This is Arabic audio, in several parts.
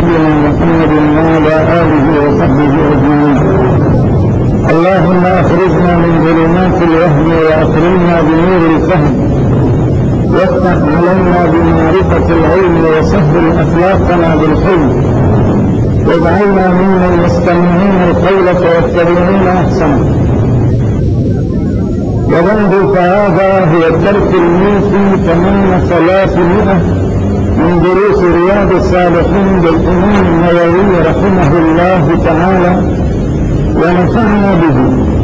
نبينا محمد وعلى آله وصحبه أجمعين. اللهم أخرجنا من ظلمات الوهم وأكرمنا بنور الفهم، وافتح علينا بمعرفة العلم وسهل أخلاقنا بالحلم، واجعلنا ممن يستمعون القول فيتبعون أحسنه. وبعد فهذا هو الدرس الموفي 800 من دروس رياض الصالحين للإمام النووي رحمه الله تعالى ونفعنا به.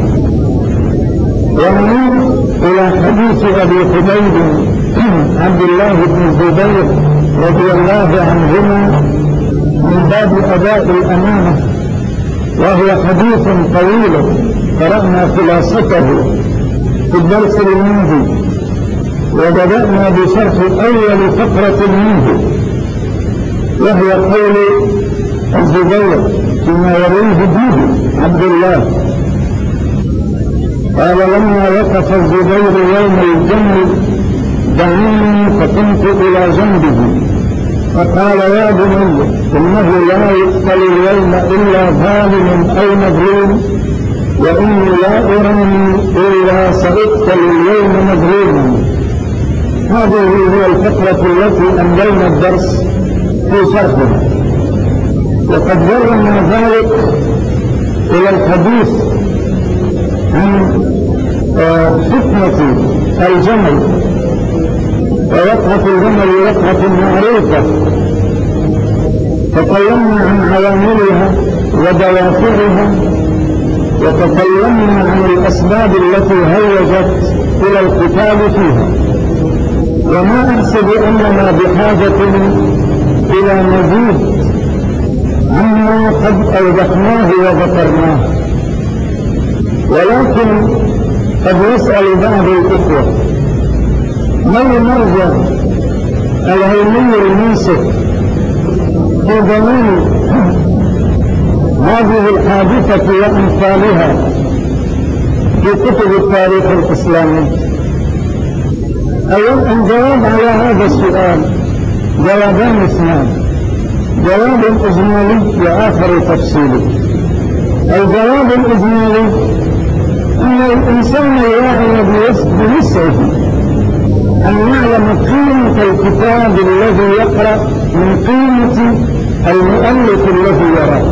ونعود إلى حديث أبي خبيب عبد الله بن الزبير رضي الله عنهما من باب أداء الأمانة، وهو حديث طويل قرأنا خلاصته في الدرس الماضي، وبدأنا بشرح أول فقرة منه، وهي قول الزبير فيما يرويه به عبد الله قال: لما وقف الزبير يوم الجمل دعاني فقمت إلى جنبه فقال: يا بني، إنه لا يقتل اليوم إلا ظالم أو مظلوم، وإني لا أراني إلا سأقتل اليوم مظلوما. هذه هي الفقرة التي أنهينا الدرس في شرحها، وقد جرنا ذلك إلى الحديث عن فتنة الجمل، ووقعة الجمل وقعة معروفة، تكلمنا عن عواملها ودوافعها، وتكلمنا عن الأسباب التي هيجت إلى القتال فيها. وما أحسب أننا بحاجة إلى مزيد عما قد أوضحناه وذكرناه، ولكن قد يسأل بعض الإخوة: ما المرجع العلمي المنصف في ضمان هذه الحادثة وأمثالها في كتب التاريخ الإسلامي؟ الجواب على هذا السؤال جوابان اثنان: جواب إجمالي وآخر تفصيلي. الجواب الإجمالي أن الإنسان الواعي بنفسه أن يعلم قيمة الكتاب الذي يقرأ من قيمة المؤلف الذي يراه.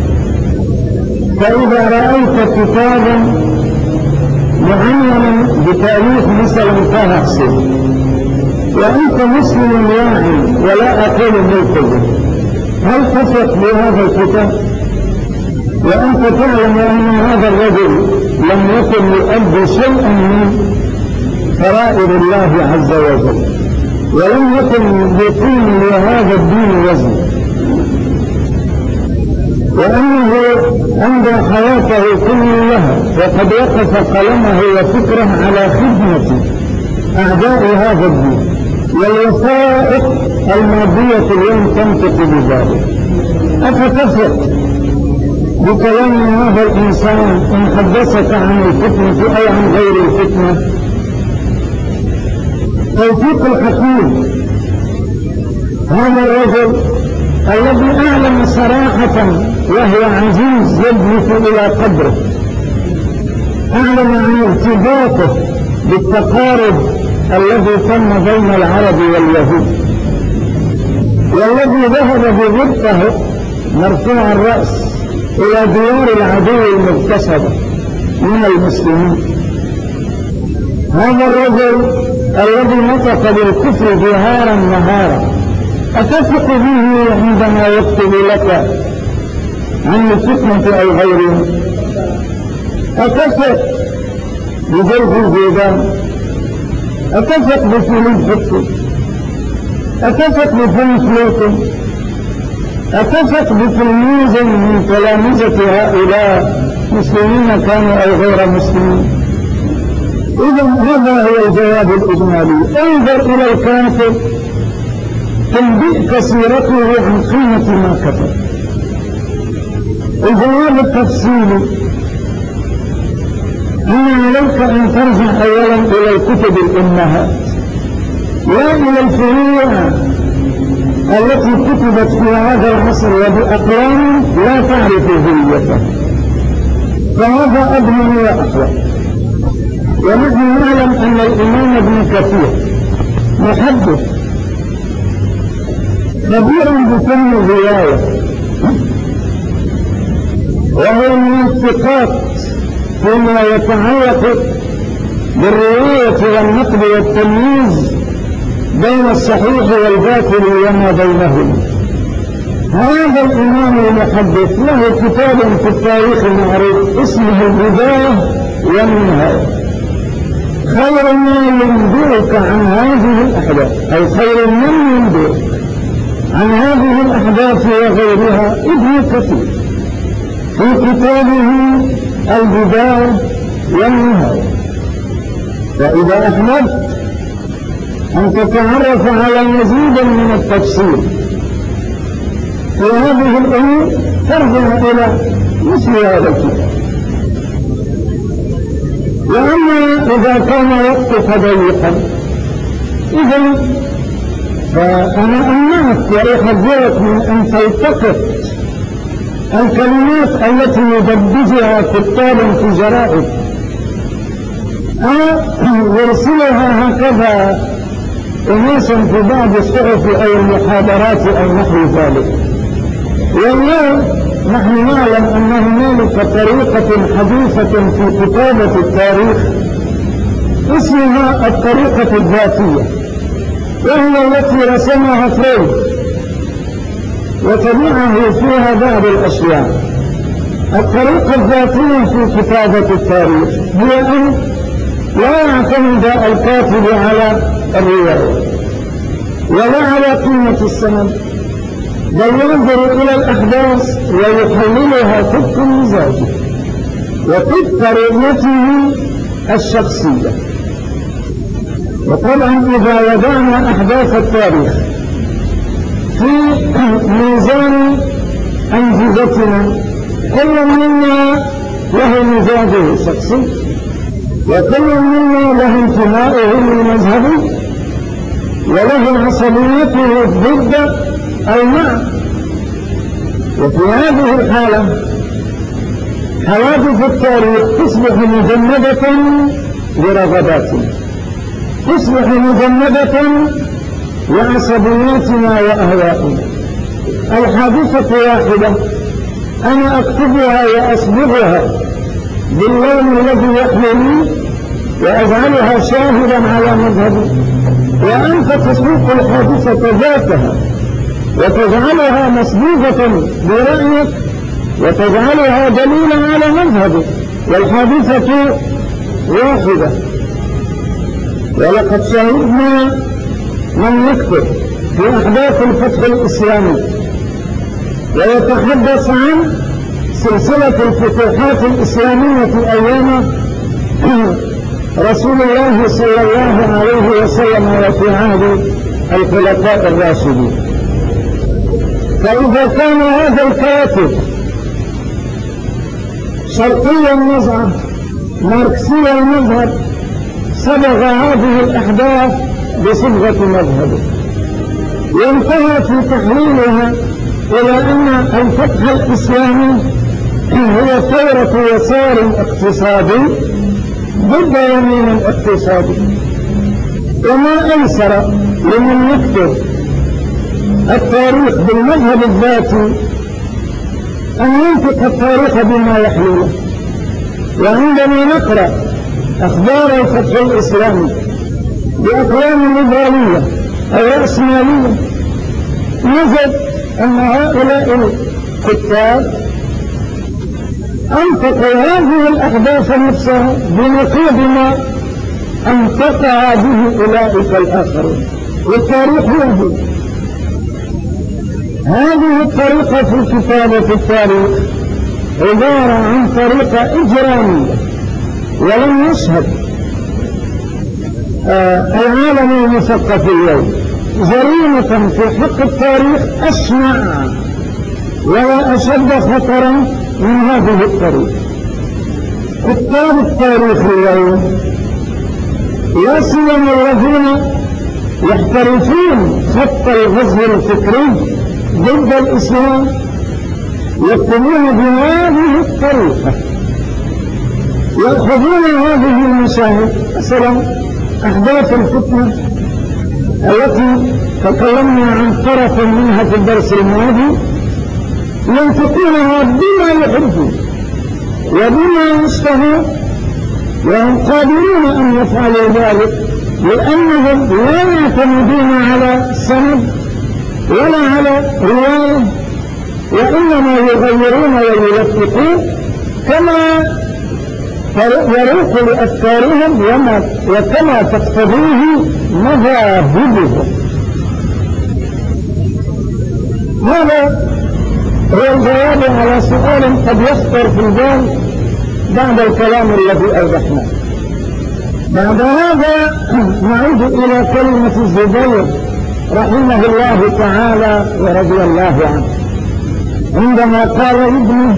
فإذا رأيت كتابا معينا بتأليف مثلا طه حسين، وأنت مسلم واعي ولا أقول ملتزم، هل تثق بهذا الكتاب؟ وأنت تعلم أن هذا الرجل لم يكن يؤدي شيئا من فرائض الله عز وجل، ولم يكن يقيم لهذا الدين وزن، وأنه عند حياته كلها وقد وقف قلمه وفكره على خدمة أعداء هذا الدين، والوثائق المادية اليوم تنطق بذلك. أفتثق بكلام هذا الإنسان إن حدثك عن الفتنة أو عن غير الفتنة؟ توفيق الحكيم هذا الرجل الذي أعلم صراحة وهو عزيز يجلس إلى قدره، أعلم عن ارتباطه بالتقارب الذي تم بين العرب واليهود، والذي ذهب بغبطه مرفوع الرأس إلى ديار العدو المغتصبة من المسلمين. هذا الرجل الذي نطق بالكفر جهارا نهارا، أتثق به عندما يكتب لك عن الفتنة أو غيره؟ أتثق بجلد الزيدان؟ أتثق بفيليب فتح؟ أتثق بفرنس لوتن؟ أتثق بتلميذ من تلامذة هؤلاء مسلمين كانوا أو غير مسلمين؟ إذن هذا هو الجواب الإجمالي. انظر إلى الكاتب تنبئك سيرته عن قيمة ما كتب. الجواب التفصيلي: أن عليك أن ترجع أولا إلى الكتب الأمهات، لا إلى الفروع التي كتبت في هذا العصر وبأقلام لا تعرف هويته، فهذا أضمن وأحوط. ونحن نعلم أن الإمام ابن كثير محدث خبير بفن الرواية، وهو من الثقات فيما يتعلق بالرواية والنقد والتمييز بين الصحيح والباطل وما بينهما. هذا الإمام المحدث له كتاب في التاريخ المعروف اسمه البداية والنهاية. خير ما ينبئك عن هذه الأحداث، أي خير من ينبئك عن هذه الأحداث وغيرها ابن كثير في كتابه البداية والنهاية. فإذا أحببت أن تتعرف على مزيد من التفصيل في هذه الأمور ترجع إلى مثل هذا الكتاب. وأما إذا كان وقتك ضيقا إذن فأنا أمنعك وأحذرك من أن تلتقط الكلمات التي يدبجها كتاب في جرائد أو يرسلها هكذا أناسا في بعض الصحف أو المحاضرات أو نحو ذلك. والله نحن نعلم أن هنالك طريقة حديثة في كتابة التاريخ اسمها الطريقة الذاتية، وهي التي رسمها فرويد وتبعه فيها بعض الأشياء. الطريقة الذاتية في كتابة التاريخ هي أن لا يعتمد الكاتب على الرواية ولا على قيمة السند، بل ينظر إلى الأحداث ويحللها طبق مزاجه وطبق رؤيته الشخصية. وطبعا إذا وضعنا أحداث التاريخ في ميزان أنجزتنا كل منا له مزاجه الشخصي وكل منا له انتمائه لمذهبه وله عصبيته ضد أو مع. وفي هذه الحالة حوادث التاريخ تصبح مجندة لرغباتنا، تصبح مجندة لعصبياتنا وأهوائنا. الحادثة واحدة أنا أكتبها وأصبغها باللون الذي يحملني وأجعلها شاهدا على مذهبي، وأنت تسوق الحادثة ذاتها وتجعلها مصبوغة برأيك وتجعلها دليلا على مذهبك، والحادثة واحدة. ولقد شاهدنا من يكتب في أحداث الفتح الإسلامي ويتحدث عن سلسلة الفتوحات الإسلامية أيام رسول الله صلى الله عليه وسلم وفي عهد الخلفاء الراشدين. فإذا كان هذا الكاتب شرقي النزعة ماركسي المذهب صبغ هذه الأحداث بصبغة مذهبه وانتهى في تحليلها إلى أن الفتح الإسلامي هو ثورة يسار اقتصادي ضد يمين اقتصادي. وما أيسر لمن يكتب التاريخ بالمذهب الذاتي أن ينطق التاريخ بما يحلوله. وعندما نقرأ أخبار الفتح الإسلامي بأقلام نضالية أو رأسمالية نجد أن هؤلاء الكتاب أنطقوا هذه الأحداث نفسها بنقيض ما أنطقها به أولئك الآخرون. والتاريخ يهدي. هذه الطريقة في كتابة التاريخ عبارة عن طريقة إجرامية، ولم يشهد العالم المثقف اليوم جريمة في حق التاريخ أشنع ولا أشد خطرا من هذه الطريقة. كتاب التاريخ اليوم لا سيما الذين يحترفون خط الغزو الفكري ضد الإسلام، يكتبون بهذه الطريقة، يأخذون هذه المشاهد. مثلا أحداث الفتنة التي تكلمنا عن طرف منها في الدرس الماضي، ينطقونها بما يحبون وبما يشتهون، وهم قادرون أن يفعلوا ذلك لأنهم لا يعتمدون على سند ولا على رواية، وإنما يغيرون ويلفقون كما يروق لأفكارهم وكما تقتضيه مذاهبهم. هذا هو الجواب على سؤال قد يخطر في البال بعد الكلام الذي أوضحناه. بعد هذا نعود إلى كلمة الزبير رحمه الله تعالى ورضي الله عنه عندما قال ابنه: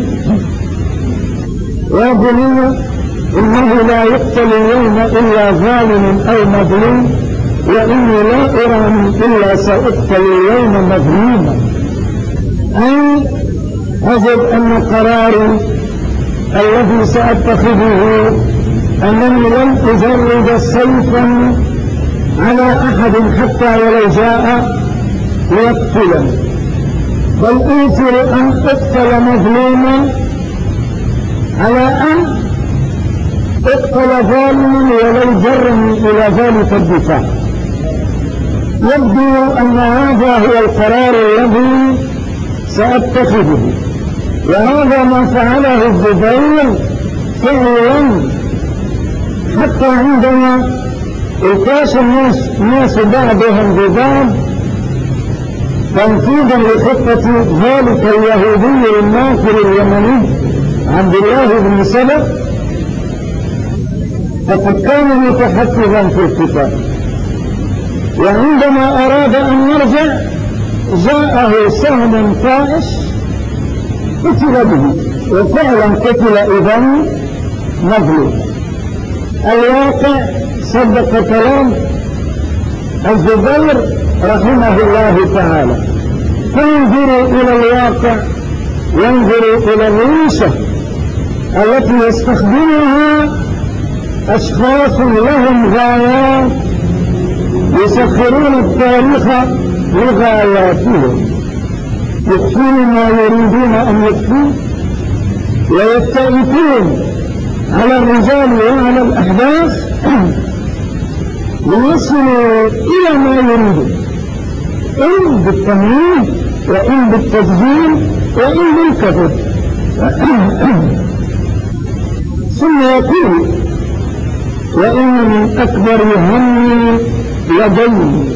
يا بني إنه لا يقتل اليوم إلا ظالم أو مظلوم، وإني لا أراني إلا سأقتل اليوم مظلوما. أي أجد أن قراري الذي سأتخذه أنني لن أجرد سيفا على أحد حتى ولو جاء ليقتلني، بل أوثر أن أقتل مظلوما على أن أقتل ظالما ولو جرني إلى ذلك الدفاع. يبدو أن هذا هو القرار الذي سأتخذه، وهذا ما فعله الزبير فعلا، حتى عندما التاش الناس بعضهم ببعض تنفيذا لخطة ذلك اليهودي الماكر اليمني عبد الله بن سبأ، فقد كان متحفظا في الكتاب، وعندما أراد أن يرجع جاءه سهم طائش قتل به، وفعلا قتل إذن مظلوم. الواقع صدق كلام الزبير رحمه الله تعالى. فانظروا إلى الواقع وانظروا إلى الريشة التي يستخدمها أشخاص لهم غايات يسخرون التاريخ لغاياتهم، يخفون ما يريدون أن يخفوه، ويستأنفون على الرجال وعلى الأحداث ليصلوا إلى ما يريدون، إن بالتمويه وإن بالتدجيل وإن بالكذب. ثم يقول: وإن من أكبر همي لدي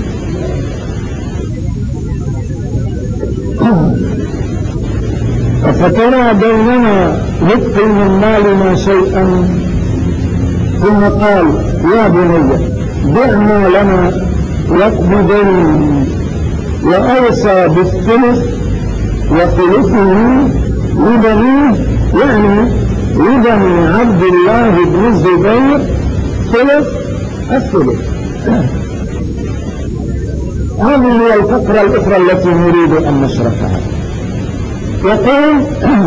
فترى بيننا نبقي من مالنا شيئا. ثم قال: يا بني دع ما لنا واقض دين. وأوصى بالثلث وثلثه لبنيه، يعني لبني عبد الله بن الزبير ثلث الثلث. هذه هي الفقرة الأخرى التي نريد أن نشرحها. يقول: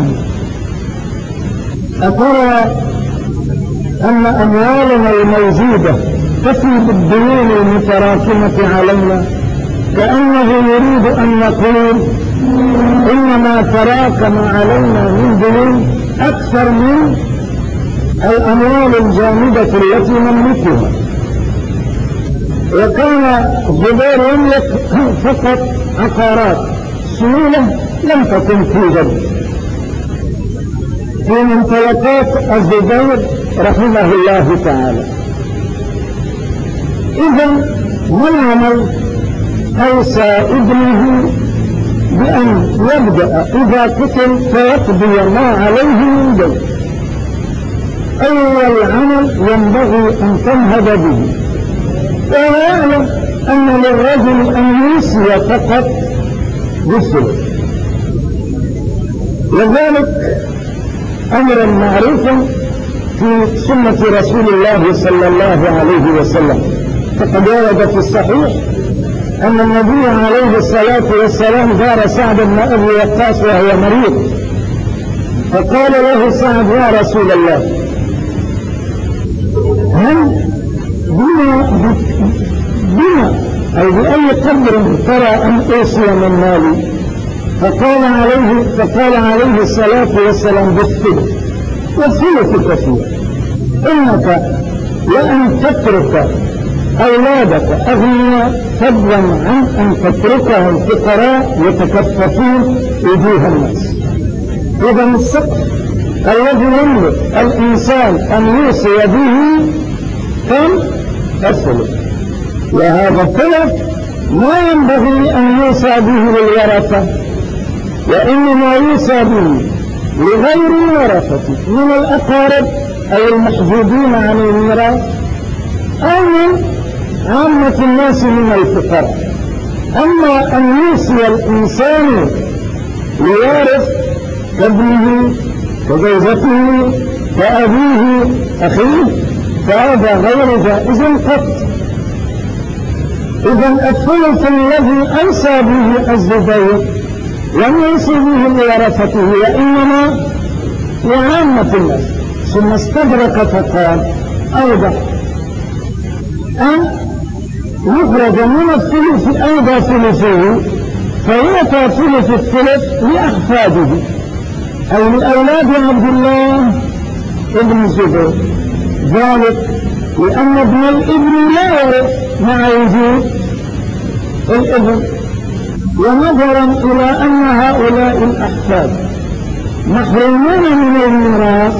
أترى أن أموالنا الموجودة تفي بالديون المتراكمة علينا؟ كأنه يريد أن نقول إن ما تراكم علينا من ديون أكثر من الأموال الجامدة التي نملكها. وكان الزبير يملك فقط عقارات، سيولة لم تكن توجد في ممتلكات الزبير رحمه الله تعالى. إذا ما العمل؟ أوصى ابنه بأن يبدأ إذا قتل فيقضي ما عليه من دين. أول عمل ينبغي أن تنهض به، وهو يعلم أن للرجل أن يوصي فقط بالثلث، وذلك أمر معروف في سنة رسول الله صلى الله عليه وسلم. فقد ورد في الصحيح أن النبي عليه الصلاة والسلام زار سعد بن أبي وقاص وهو مريض، فقال له سعد: يا رسول الله، هل بما أو بأي قدر ترى أن أوصي من مالي؟ فقال عليه الصلاة والسلام: بالثلث، والثلث كثير، إنك لأن تترك أولادك أغنياء فضلا عن أن تتركهم فقراء يتكففون وجوه الناس. إذا السقف الذي يملك الإنسان أن يوصي به كم؟ الثلث، وهذا الثلث ما ينبغي أن يوصى به للورثة، وإنما يوصى به لغير الورثة من الأقارب أو المحجوبين عن الميراث أو من عامة الناس من الفقراء. أما أن يوصي الإنسان لوارث كابنه كزوجته كأبيه أخيه فهذا غير جائز قط. إذا الثلث الذي أوصى به الزبير لم يوصي به لورثته وإنما لعامة الناس، ثم استدرك فقال: أوضح أن يخرج من الثلث أيضا ثلثه فيعطى ثلث الثلث لأحفاده أو لأولاد عبد الله ابن الزبير، ذلك لأن ابن الابن لا يرث مع وجود الابن، ونظرا إلى أن هؤلاء الأحفاد محرومون من الميراث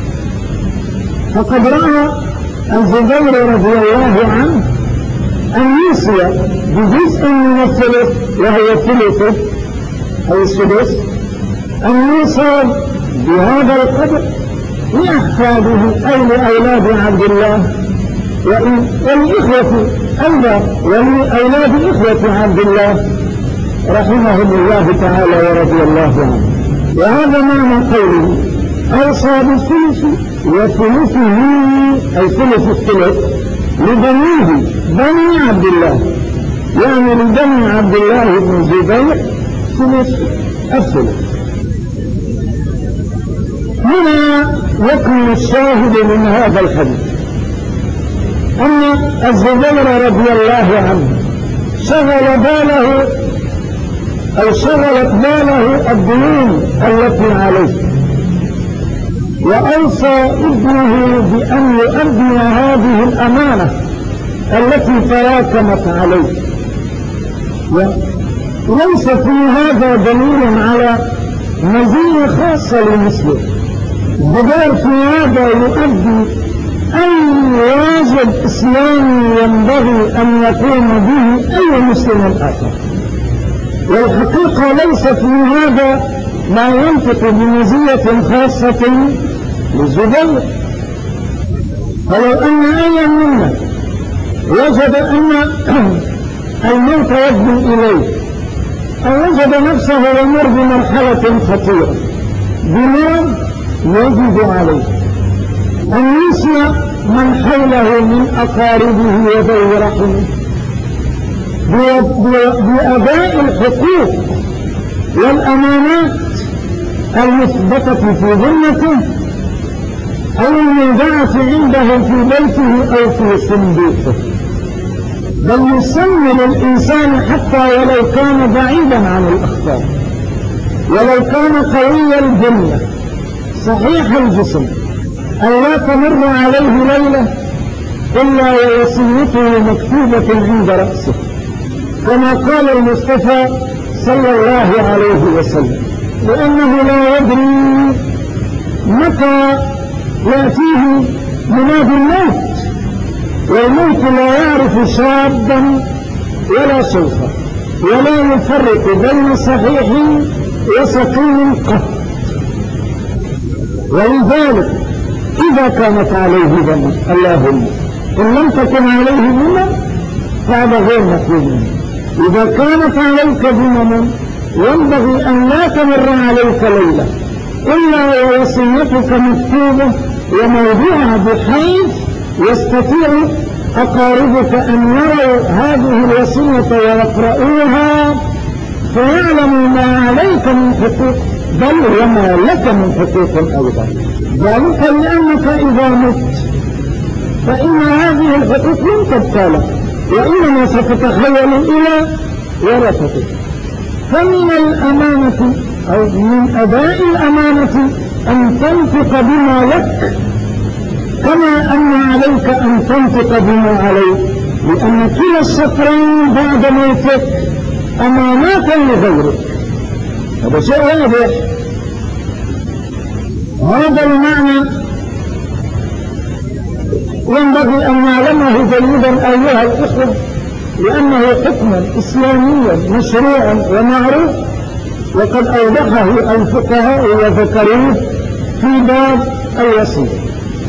فقد رأى الزبير رضي الله عنه أن يوصي بجزء من الثلث وهو ثلثه أو السدس، أن يوصى بهذا القدر لأحفاده أي لأولاد عبد الله والإخوة أيضا ولأولاد إخوة عبد الله رحمهم الله تعالى ورضي الله عنه. وهذا معنى قوله أوصى بالثلث وثلثه أي ثلث الثلث لبنيه بني عبد الله، يعني لبني عبد الله بن الزبير ثلث الثلث. هنا يكون الشاهد من هذا الحديث أن الزبير رضي الله عنه شغلت باله الديون التي عليه، وأوصى ابنه بأن يؤدي هذه الأمانة التي تراكمت عليه. وليس في هذا دليل على مزية خاصة للمسلم، الزبير في هذا يؤدي أي واجب إسلامي ينبغي أن يقوم به أي مسلم آخر. والحقيقة ليس في هذا ما ينطق بمزية خاصة للزبير. فلو أن أي منا وجد أن الموت يجب إليه أو وجد نفسه يمر بمرحلة خطيرة بما يجب عليه أن يسمع من حوله من أقاربه وذوي رحمه بأداء الحقوق والأمانات المثبتة في ذمته أو المودعة عنده في بيته أو في صندوقه، بل يسمى للإنسان حتى ولو كان بعيدا عن الأخطار، ولو كان قوي الجنة صحيح الجسم أن لا تمر عليه ليلة إلا ووصيته مكتوبة عند رأسه، كما قال المصطفى صلى الله عليه وسلم، لأنه لا يدري متى يأتيه مناد الموت، والموت لا يعرف شابا ولا شيخا ولا يفرق بين صحيح وسقيم قط. ولذلك إذا كانت عليه ذنب، اللهم إن لم تكن عليه ذنب فهذا غير مطلوب. إذا كانت عليك ذنب ينبغي أن لا تمر عليك ليلة إلا ووصيتك مكتوبة وموضوعها بحيث يستطيع أقاربك أن يروا هذه الوصية ويقرؤوها فيعلموا ما عليك من حقوق بل وما لك من حقوق أيضا. ذلك لأنك إذا مت فإن هذه الحقوق لن تبقى لك وإنما ستتحول إلى ورثتك. فمن الأمانة أو من أداء الأمانة أن تنفق بما لك كما أن عليك أن تنفق بما عليك، لأن كلا الشطرين بعد موتك أمانات لغيرك. هذا شيء واضح. هذا المعنى ينبغي أن نعلمه جيدا أيها الإخوة، لأنه حكم إسلامي مشروع ومعروف، وقد أوضحه الفقهاء وذكروه في باب الوصية.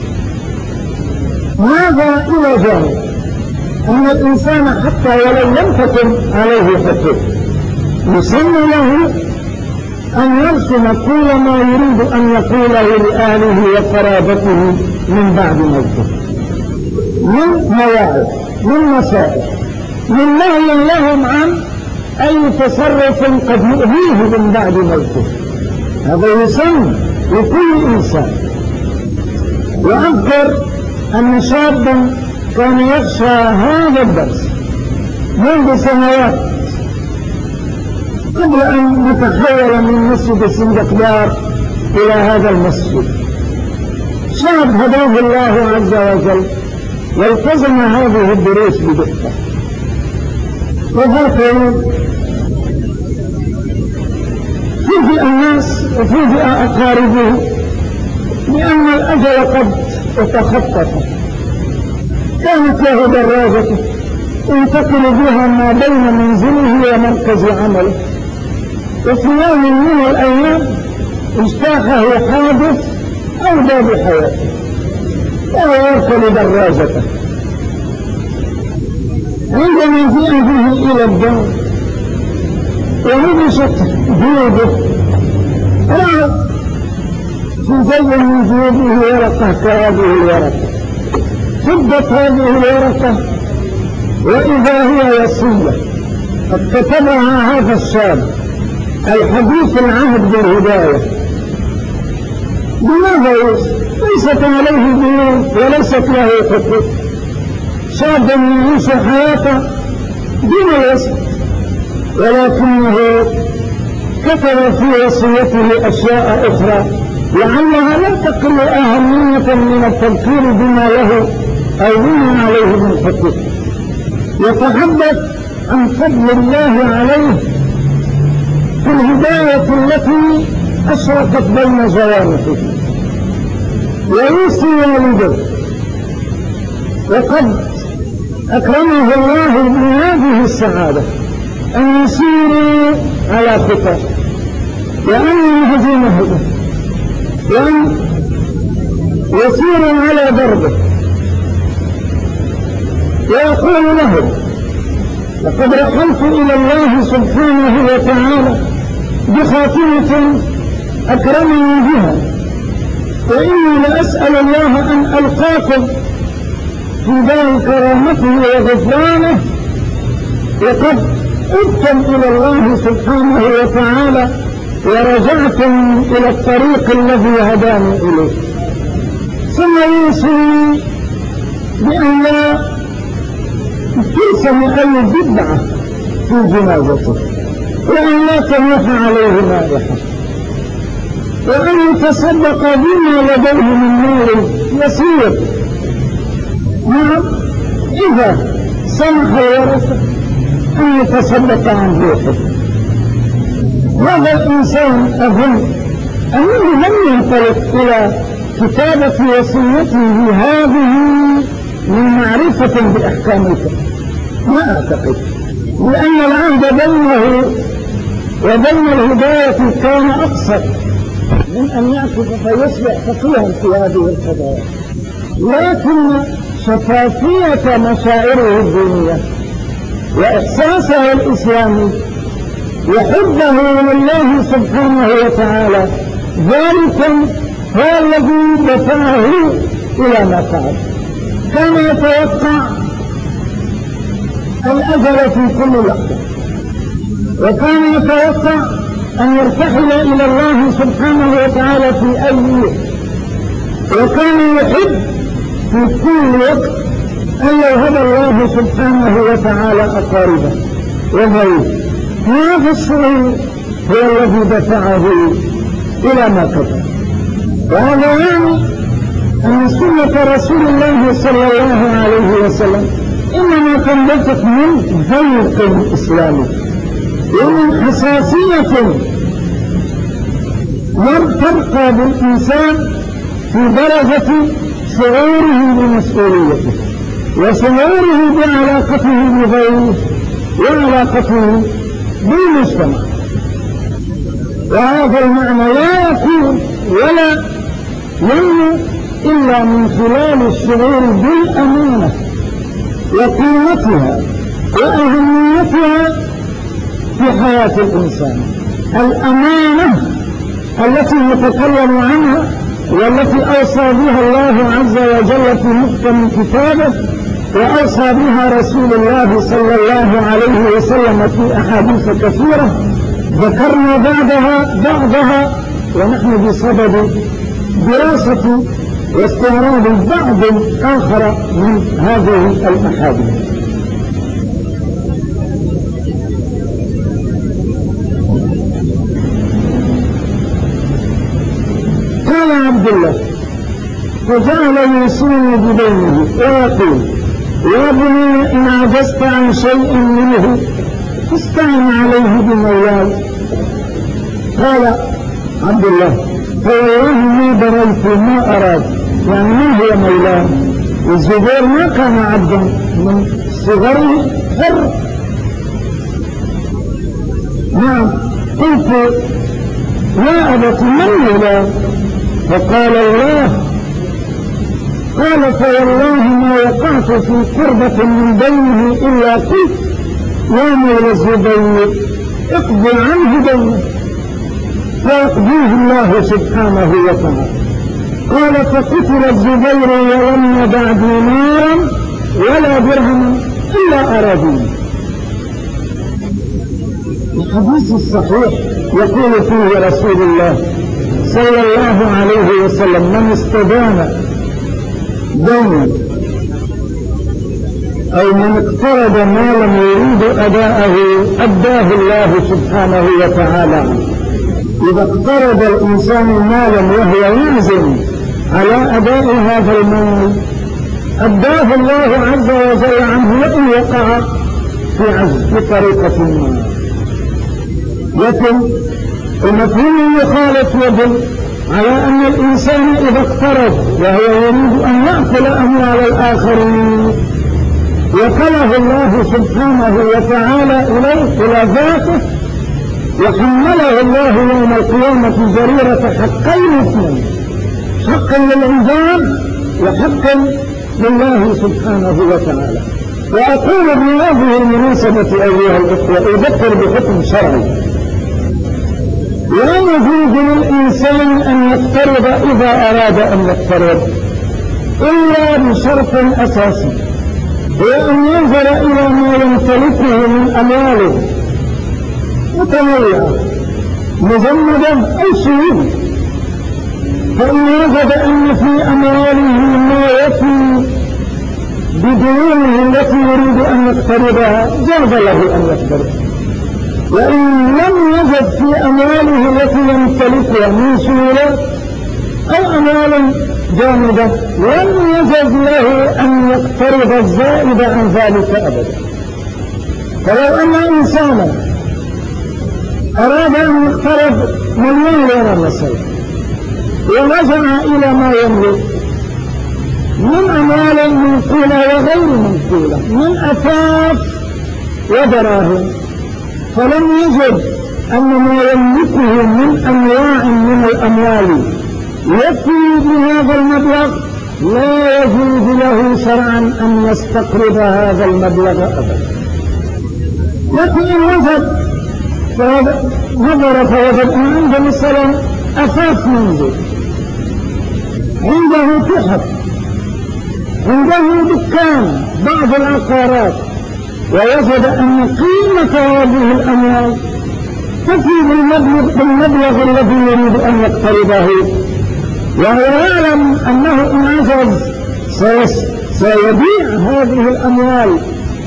هذا إلى جانب أن الإنسان حتى ولو لم تكن عليه حقوق يسن له أن يرسم كل ما يريد أن يقوله لأهله وقرابته من بعد موته من مواعظ، من نصائح، من نهي لهم عن أي تصرف قد يؤذيه من بعد موته. هذا يسن لكل إنسان. وأذكر أن شابا كان يخشى هذا الدرس منذ سنوات قبل أن نتحول من مسجد السندقدار إلى هذا المسجد. شاب هداه الله عز وجل والتزم هذه الدروس بدقة، وهكذا فوجئ الناس وفوجئ أقاربه لأن الأجل قد تخطف. كانت له دراجة ينتقل بها ما بين منزله ومركز عمله، وفي يوم من الأيام اجتاحه حادث أودى بحياته وهو يركب دراجته. عندما جاء به إلى الدار ونبشت جيوبه رأى في زي من جيوبه ورقة كهذه الورقة. فضت هذه الورقة وإذا هي وصية قد كتبها هذا الشاب الحديث العهد بالهداية. لماذا ليست عليه ديون وليست له حقوق؟ شاب يعيش حياته دون الوصف، ولكنه كتب في وصيته أشياء أخرى لعلها لا تقل أهمية من التذكير بما له أو بما عليه من حقوق. يتحدث عن فضل الله عليه في الهداية التي أشرقت بين جوانحه، ويوصي والده وقد أكرمه الله بهذه السعادة أن يسيروا على خطاه وأن يهدوا نهجه وأن يسيروا على دربه، ويقول لهم لقد رحلت إلى الله سبحانه وتعالى بخاتمة أكرمني بها، وإني لأسأل الله أن ألقاكم في دار كرامته وغفرانه وقد عدتم إلى الله سبحانه وتعالى ورجعتم إلى الطريق الذي هداني إليه. ثم يوصي بأن لا ترسم أي بدعة في جنازته، وأن لا تنوح عليه مائحة، وأن يتصدق بما لديه من نور يسير. نعم، إذا سمح الورثة أن يتصدق عن روحه. هذا الإنسان أظن أنه لم ينطلق إلى كتابة وصيته هذه من معرفة بأحكامك، ما أعتقد، لأن العهد بينه وبين الهداية كان أقصر من أن يعكف فيصبح فقيها في هذه القضايا. لكن شفافية مشاعره الدينية وإحساسه الإسلامي وحبه لله سبحانه وتعالى ذلك هو الذي دفعه إلى ما فعل. كان يتوقع الأجل في كل لحظة، وكان يتوقع أن يرتحل إلى الله سبحانه وتعالى في أي يوم، وكان يحب في كل وقت أن يوهب الله سبحانه وتعالى أقاربه وغيره. هذا الشعور هو الذي دفعه إلى ما كتب. وهذا يعني أن سنة رسول الله صلى الله عليه وسلم إنما تنبثق من ذوق إسلامي ومن حساسية ترقى بالإنسان في درجة شعوره بمسؤوليته وشعوره بعلاقته بغيره وعلاقته بالمجتمع. وهذا المعنى لا يكون ولا ينمو إلا من خلال الشعور بالأمانة وقيمتها وأهميتها في حياة الإنسان. الأمانة التي نتكلم عنها والتي أوصى بها الله عز وجل في محكم كتابه وأوصى بها رسول الله صلى الله عليه وسلم في أحاديث كثيرة ذكرنا بعضها ونحن بصدد دراسة واستعراض بعض آخر من هذه الأحاديث. قال عبد الله فجعل يوصيني بدينه ويقول يا بني إن عجزت عن شيء منه فاستعن عليه بمولاي. قال عبد الله فوالله ما دريت ما أراد، يعني ما هو مولاه؟ الزبير ما كان عبدا من صغره حر. نعم. قلت يا أبت من مولاه؟ فقال الله. قال فوالله ما وقعت في كربة من دينه إلا قلت يا مولى الزبير اقضي عنه دينه فيقضيه الله سبحانه وتعالى. قال فقتل الزبير ولم يدع دينارا ولا درهما إلا أرادين. الحديث الصحيح يقول فيه رسول الله صلى الله عليه وسلم من استدان دينا أو من اقترض مالا يريد أداءه أداه الله سبحانه وتعالى. إذا اقترض الإنسان مالا وهو يعزم على أداء هذا المال أداه الله عز وجل عنه وإن وقع في عجز بطريقة ما. لكن المفهوم المخالف يدل على أن الإنسان إذا اقترض وهو يريد أن يأكل أموال الآخرين وكله الله سبحانه وتعالى إليه إلى ذاته وحمله الله يوم القيامة جريرة حقين اثنين، حقا للعباد وحقا لله سبحانه وتعالى. وأقول بهذه المناسبة أيها الأخوة أذكر بحكم شرعي لا يجوز للإنسان أن يقترض إذا أراد أن يقترض إلا بشرط أساسي، هو أن ينظر إلى ما يمتلكه من أمواله متنوعة مجمدة أو سيولة، فإن وجد أن في أمواله ما يفي بديونه التي يريد أن يقترضها جاز له أن يقترض. وإن لم يجد في أمواله التي يمتلكها من سيولة أو أموال جامدة لم يجد له أن يقترض الزائد عن ذلك أبدا. فلو أن إنسانا أراد أن يقترض مليون ليرة مثلا ورجع إلى ما يملك من أموال منقولة وغير منقولة من أثاث ودراهم، فلم يجد أن ما يملكه من أنواع من الأموال يكفي بهذا المبلغ، لا يجوز له شرعا أن يستقرض هذا المبلغ أبدا. لكن إن وجد نظر فوجد أن عنده مثلا أثاث منزل، عنده تحف، عنده دكان بعض العقارات ووجد أن قيمة هذه الأموال تفي بالمبلغ الذي يريد أن يقترضه، وهو يعلم أنه إن عجز سيبيع هذه الأموال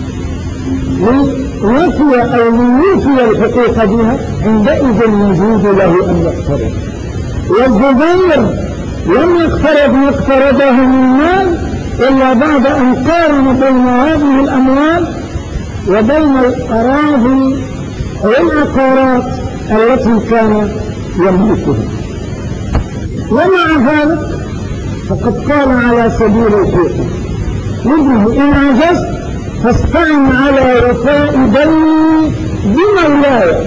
ليوفي أو ليوفي الحقوق بها، عندئذ يجوز له أن يقترض. والزبير لم يقترض ما اقترضه من مال إلا بعد أن قارن بين هذه الأموال وبين الأراضي والعقارات التي كان يملكها. ومع ذلك فقد قال على سبيل الحقوق لابنه إن عجزت فاستعن على وفاء ديني بمولاي.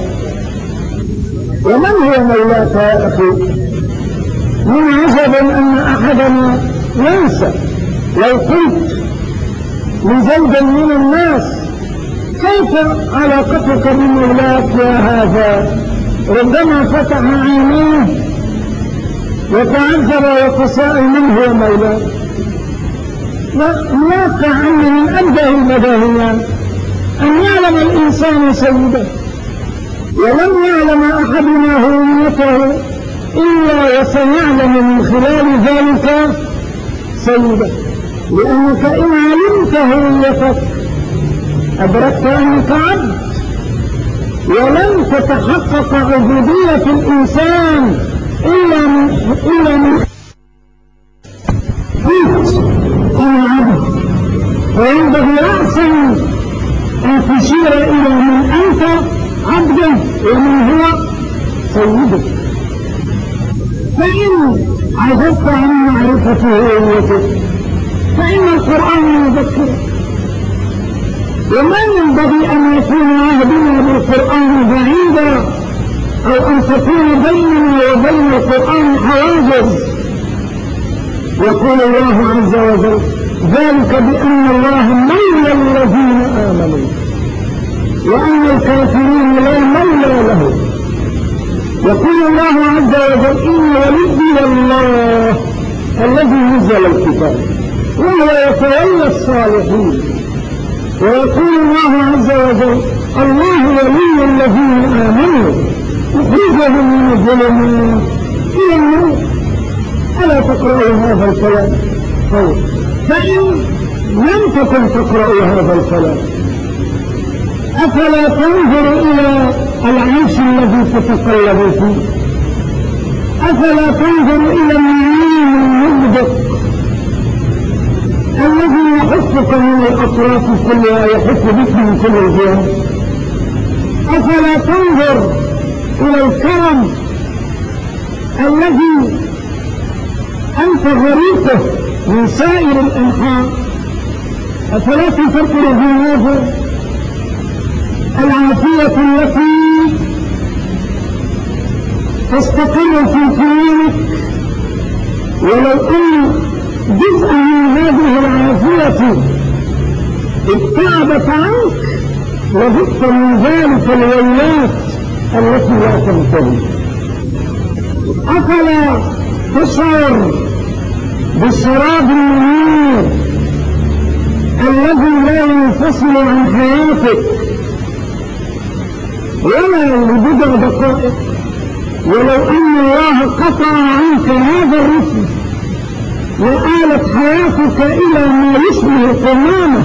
ومن هو مولاك يا أخي؟ من عجب أن أحدنا ينسى. لو قلت لزوج من الناس كيف علاقتك بمولاك يا هذا، ربما فتح عينيه وتعجب وتساءل من هو مولاك. والواقع أن من أنبه البداهيات أن يعلم الإنسان سيده، ولم يعلم أحدنا هويته إلا وسيعلم من خلال ذلك سيده، لأنك إن علمت هويتك أدركت أنك عبد، ولن تتحقق عبودية الإنسان إلا من فيك أنا عبد. وينبغي أحسن أن تشير إلى من أنت عبده ومن هو سيدك. فإن عجزت عن معرفة هويتك فإن القرآن يذكرك. وما ينبغي أن يكون عهدنا بالقرآن بعيدا أو أن تكون بيننا وبين القرآن حواجز. يقول الله عز وجل ذلك بأن الله مولى الذين آمنوا وأن الكافرين لا مولى له. يقول الله عز وجل إن ولي الله الذي نزل الكتاب وهو يتولى الصالحين. ويقول الله عز وجل الله ولي الذين آمنوا يخرجهم من الظلمات إلى النور. ألا تقرأوا هذا الكلام؟ طيب، فإن لم تكن تقرأوا هذا الكلام أفلا تنظر إلى العيش الذي تتقلب فيه؟ أفلا تنظر إلى النعيم المغدق الذي يحفك من الأطراف كلها، يحف بك من كل الجهات؟ أفلا تنظر إلى الكرم الذي أنت غريقه من سائر الأنحاء؟ أفلا تفكر في هذا؟ العافية التي تستقر في كيانك، ولو أن جزءا من هذه العافية ابتعدت عنك لبثت من ذلك الويلات التي لا تنتهي. أفلا تشعر بالشراب المنير الذي لا ينفصل عن حياتك ولا لبضع دقائق؟ ولو أن الله قطع عنك هذا الرسم وآلت حياتك إلى ما يشبه القمامة،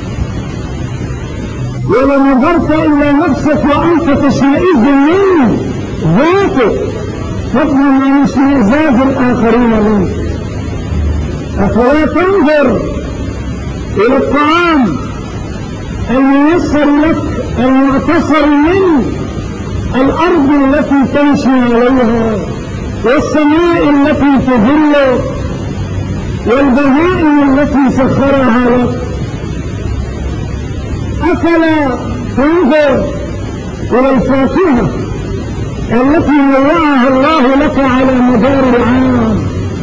ولنظرت إلى نفسك وأنت تشمئز من ذاتك فضلا عن اشمئزاز الآخرين منك. أفلا تنظر إلى الطعام الميسر لك المعتصر من الأرض التي تمشي عليها والسماء التي تظل والبهائم التي سخرها لك؟ أفلا تنظر إلى الفاكهة التي نوعها الله لك على مدار العام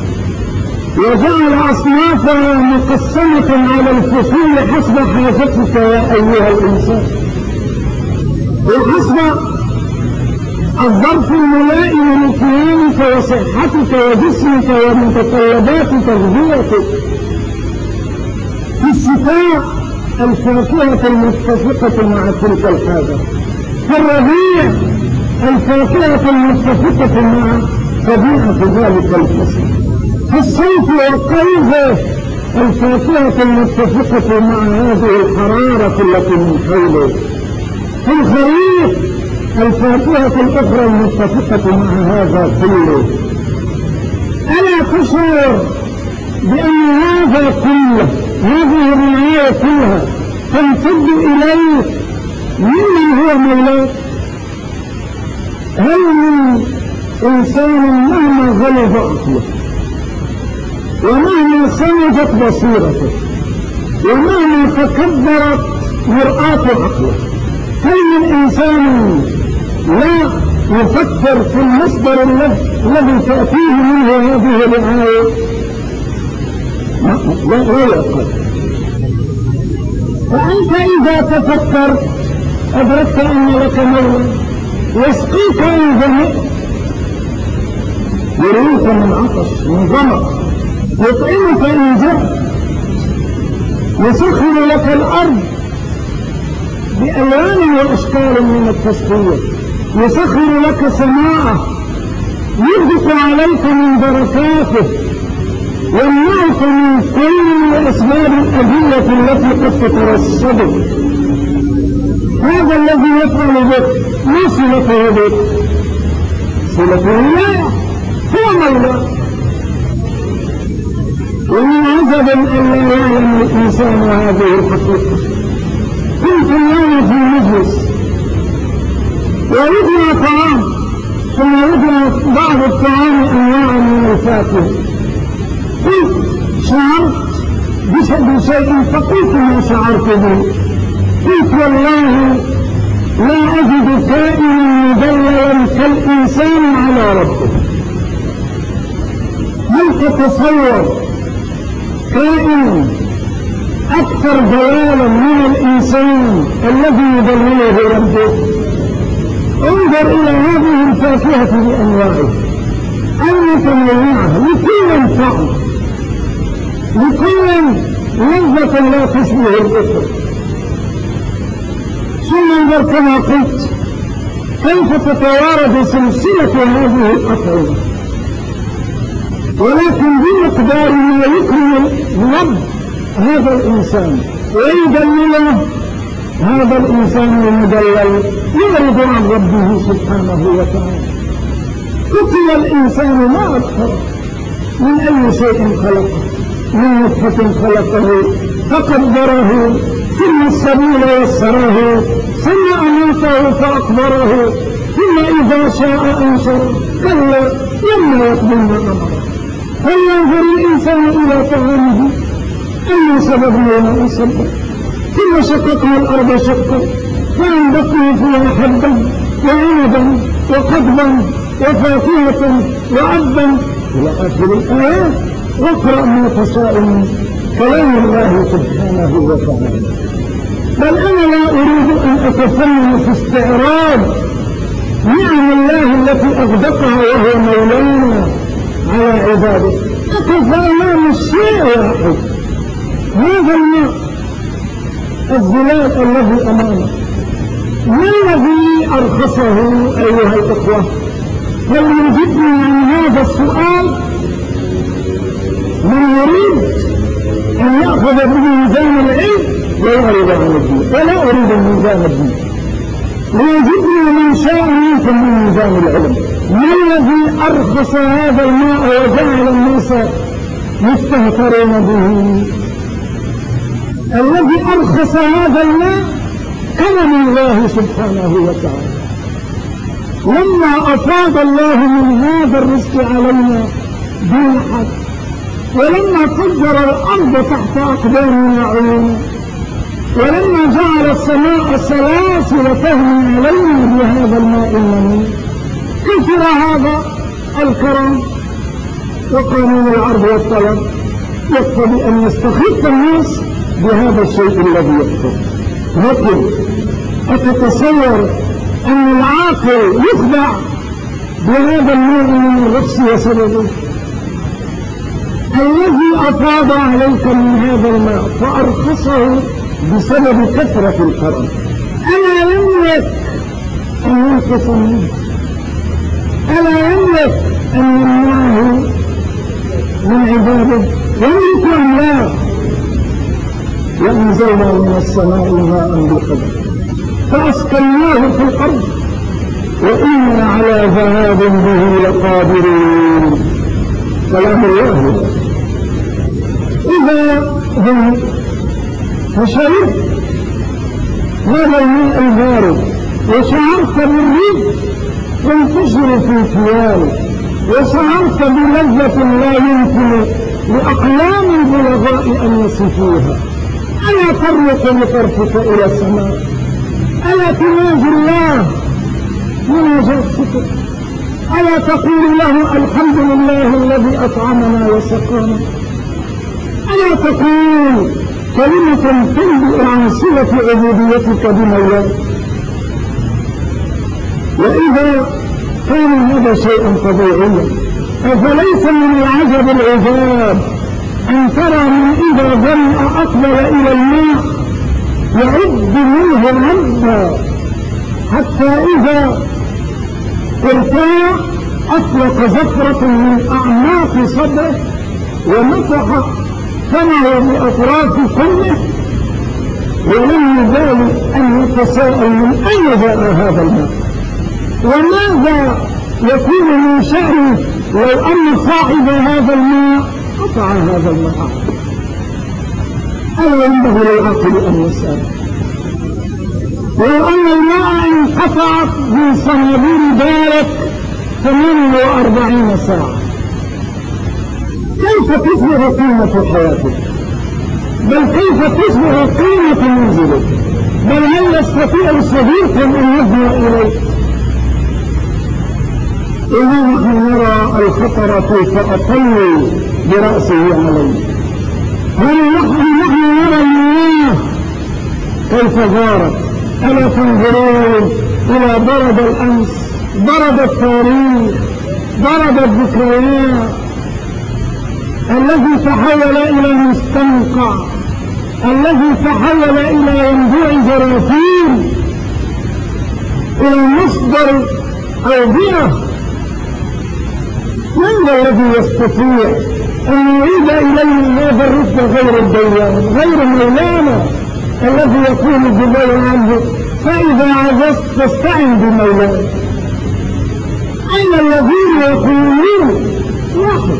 وجعل أصنافها مقسمة على الفصول حسب حاجتك يا أيها الإنسان وحسب الظرف الملائم لكيانك وصحتك وجسمك ومتطلبات تغذيتك؟ في الشتاء الفاكهة المتفقة مع تلك الحاجة، في الربيع الفاكهة المتفقة مع طبيعة ذلك الفصل، في الصيف والقيظ الفاكهة المتفقة مع هذه الحرارة التي من حوله، في الخريف الفاكهة الأخرى المتفقة مع هذا كله. ألا تشعر بأن هذا كله، هذه الرعاية كلها تمتد إليك ممن هو مولاك؟ هل من إنسان مهما غلظ عقله ومهما سمجت بصيرته ومهما تكبرت مرآة عقله، هل من إنسان لا يفكر في المصدر الذي تأتيه منه هذه الرعاية؟ لا يعقل. فأنت إذا تفكرت أدركت أن لك مولى يسقيك إن ظمئت، يرويك من عطش من ظمأ، يطعمك إن جعت، يسخر لك الأرض بألوان وأشكال من التسخير، يسخر لك سماءه، يهدك عليك من بركاته، يمنعك من كل الأسباب الأذية التي قد تترصدك. هذا الذي يفعل بك ما صلته بك؟ صلته إياه، هو مولاه. ومن عجب أن لا يعلم الإنسان هذه الحقيقة. كنت اليوم في مجلس ووضع طعام، ثم وضع بعض الطعام أنواع من الفاكهة، قلت شعرت بشيء فقلت ما شعرت به، قلت والله لا أجد كائنا مدللا كالإنسان على ربه. هل تتصور كائن أكثر دلالا من الإنسان الذي يدلله ربه؟ انظر إلى هذه الفاكهة بأنواعها المتنوعة، لكل طعم، لكل لذة لا تشبه الأخرى. ثم انظر كما قلت كيف تتوارد سلسلة هذه الأطعمة، ولكن بمقدار ما يكرم رب هذا الإنسان ويدلله هذا الإنسان المدلل يعرض عن ربه سبحانه وتعالى. قتل الإنسان ما أكثر، من أي شيء خلقه، من نطفة خلقه فقدره، ثم السبيل يسره، ثم أماته فأقبره، ثم إذا شاء أنشره، كلا لما يقضي ما أمره. فلينظر الإنسان إلى طعامه أن سببنا وما أسبب، ثم شققنا الأرض شقا فأنبتنا فيها حبا وعنبا وقضبا وفاكهة وعبا إلى آخر الآيات. واقرأ ما تشاء من كلام الله سبحانه وتعالى. بل أنا لا أريد أن أتفنن في استعراض نعم الله التي أغدقها وهو مولانا على عباده. أقف أمام الشيء واحد، هذا الماء الزلال الذي أمامه، ما الذي أرخصه أيها الأخوة؟ فليجبني عن هذا السؤال من يريد أن يأخذ بميزان العلم ويعرض عن الدين، ولا أريد ميزان الدين. ليجبني من شاء منكم من ميزان العلم، ما الذي أرخص هذا الماء وجعل الناس يستهترون به؟ الذي أرخص هذا الماء كرم الله سبحانه وتعالى. لما أفاض الله من هذا الرزق علينا دون حد، ولما فجر الأرض تحت أقدامنا عيونا، ولما جعل السماء سلاسل تهوي علينا بهذا الماء المنون، كثر هذا الكرم وقانون العرض والطلب يقتضي أن يستخف الناس بهذا الشيء الذي يحصل. لكن أتتصور أن العاقل يخدع بهذا النوع من الرقص وسببه؟ الذي أفاض عليك من هذا الماء فأرخصه بسبب كثرة الكرم، ألا يملك أن ينقص منه؟ ألا يملك أن يمنعه من عباده؟ يملك أم لا؟ وأنزلنا من السماء ماء بقدر فأسكناه في الأرض وإنا على ذهاب به لقادرين. كلام الله. إذا هم فشربت هذا الماء البارد وشعرت بالريح ينتشر في ثيابك وشعرت بلذة لا يمكن لأقلام البلغاء أن يصفوها، ألا ترق بطرفك إلى السماء؟ ألا تناجي الله مناجاتك؟ ألا تقول له الحمد لله الذي أطعمنا وسقانا؟ ألا تقول كلمة تنبئ عن صلة عبوديتك بمولاك؟ وإذا كان هذا شيئا طبيعيا أفليس من العجب العجاب أن ترى من إذا ظن أقبل إلى الماء يعد منه عبا حتى إذا ارتاع أطلق زفرة من أعماق صدره ومسح فمه بأطراف كله ولم يزال أن يتساءل من أين جاء هذا الماء وماذا يكون من شأنه لو أن صاحب هذا الماء قطع هذا الماء. ألا ينبغي للعقل أن يسأل لو أن الماء انقطع في صنابير دارك 48 ساعة كيف تصبح قيمة حياتك؟ بل كيف تصبح قيمة منزلك؟ بل هل يستطيع صديق أن يهوى إليك؟ إذا نحن نرى الخطر كيف أطل برأسه عليه. هل نحن نرى المياه كيف غارت؟ ألا تنظرون إلى برد الأمس، برد التاريخ، برد الذكريات الذي تحول إلى مستنقع، الذي تحول إلى ينبوع جراثيم، إلى مصدر أوبئة. من الذي يستطيع أن يعيد إليه هذا الرشد غير الديان، غير مولانا الذي يقول جبال عنه فإذا عجزت فاستعن بمولانا؟ أين الذين يقولون واحد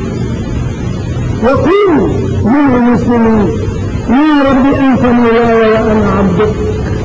يقول من المسلمين يا رب أنت مولاي وأنا عبدك،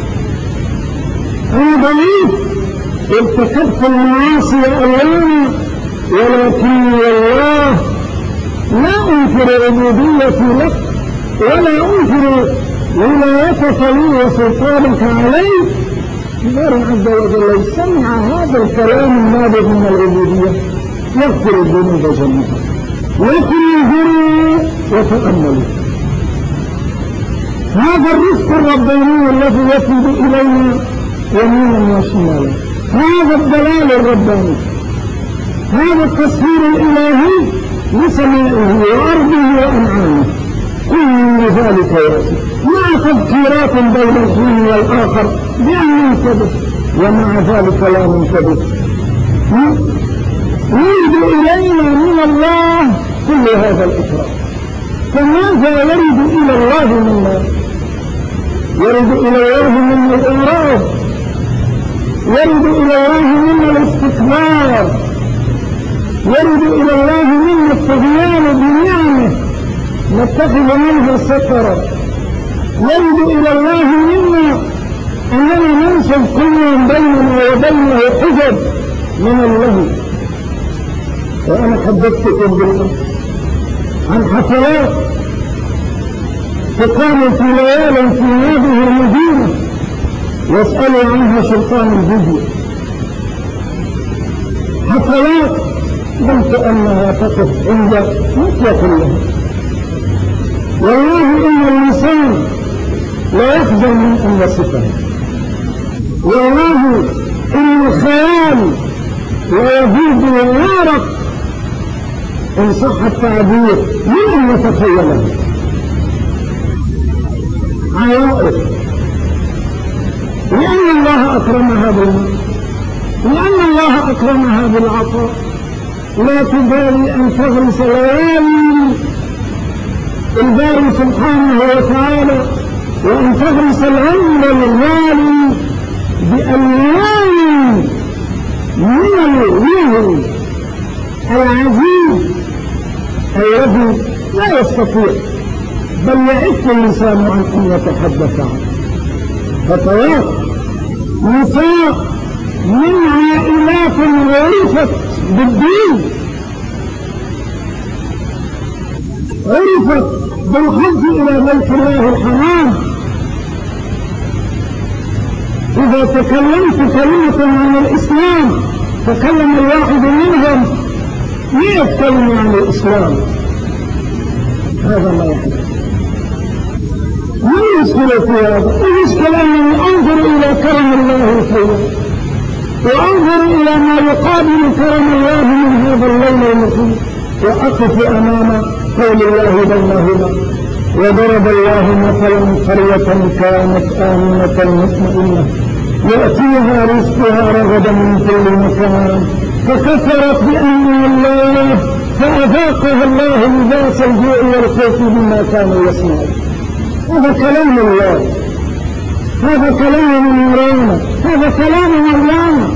أنا ضعيف ارتكبت المعاصي أولا ولكن والله لا أنكر عبوديتي لك ولا أنكر ولايتك لي وسلطانك علي. الله عز وجل سمع هذا الكلام النابع من العبودية يغفر الذنوب جميعا، لكن انظروا وتأملوا هذا الرزق الرباني الذي يفيد إلينا يمينا وشمالا، هذا الدلال الرباني، هذا التصوير الإلهي لسمائه وأرضه وأنعامه، كل ذلك يأتي مع تذكيرات بين الحين والآخر بأن ننتبه، ومع ذلك لا ننتبه. يرد إلينا من الله كل هذا الإكرام، فماذا يرد إلى الله منا؟ يرد إلى الله منا الإعراض، يرد إلى الله منا الاستكبار، يرد إلى الله منا الطغيان بنعمه نتخذ منه سترا، يرد إلى الله منا أننا ننشد كل بيننا وبينه حجب من اللهو. وأنا حدثتكم بالأمس عن حفلات تقام في ليال في هذه المدينة يسأل عنها سلطان الفيديو، حفلات لم كأنها تقف عند مطلق الله. والله إن الإنسان لا يخجل من أن يصفه، والله إن الخيال لا يزيد ويعرف إن صح التعبير من أن يتخيله عوائد، لأن الله أكرمها بالمال، لأن الله أكرمها بالعطاء، لا تبالي أن تغرس ليالي الباري سبحانه وتعالى، وأن تغرس العمر الغالي بألوان من الوهن العزيز الذي لا يستطيع بل يعف اللسان عن أن يتحدث عنه. فتوات نساء من عائلات عرفت بالدين، عرفت بالحج إلى بيت الله الحرام. إذا تكلمت كلمة عن الإسلام تكلم الواحد منهم 100 كلمة عن الإسلام. هذا ما يحدث. ما المشكلة في هذا؟ المشكلة أنني أنظر إلى كرم الله فيه، وأنظر إلى ما يقابل كرم الله من هذا الليل المقيم، وأقف أمام قول الله بينهما: وضرب الله مثلا قرية كانت آمنة مطمئنة يأتيها رزقها رغدا من كل مكان فكفرت بأنعم الله فأذاقها الله لباس الجوع والخوف بما كانوا يصنعون. هذا كلام الله، هذا كلام مولانا، هذا كلام مولانا.